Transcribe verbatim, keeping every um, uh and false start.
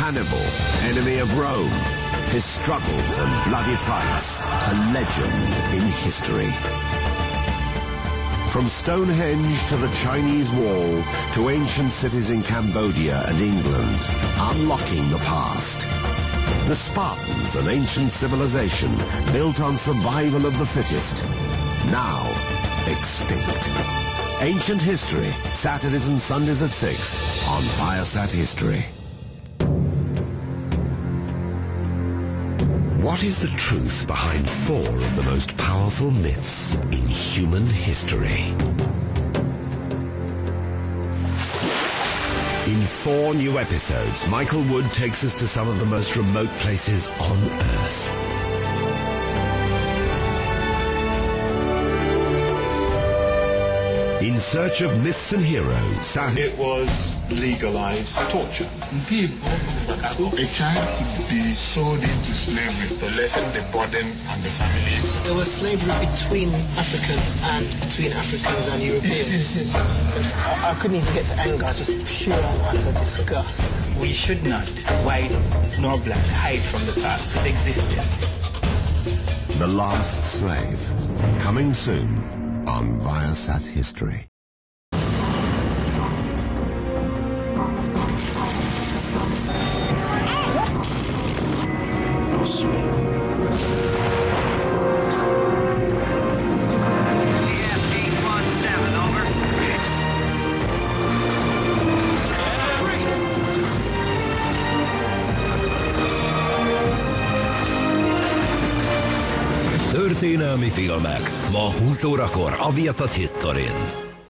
Hannibal, enemy of Rome. His struggles and bloody fights, a legend in history. From Stonehenge to the Chinese Wall to ancient cities in Cambodia and England, unlocking the past. The Spartans, an ancient civilization built on survival of the fittest, now extinct. Ancient History, Saturdays and Sundays at six on Viasat History. What is the truth behind four of the most powerful myths in human history? In four new episodes, Michael Wood takes us to some of the most remote places on Earth. In search of myths and heroes, Saturday. It was legalized torture. A child could be sold into slavery to lessen the burden on the families. There was slavery between Africans and between Africans and Europeans. Yes, yes, yes. I, I couldn't even get to anger, just pure and utter disgust. We should not, white nor black, hide from the past. It existed. The Last Slave, coming soon on Viasat History. Történelmi filmek ma húsz órakor a Viasat Historyn.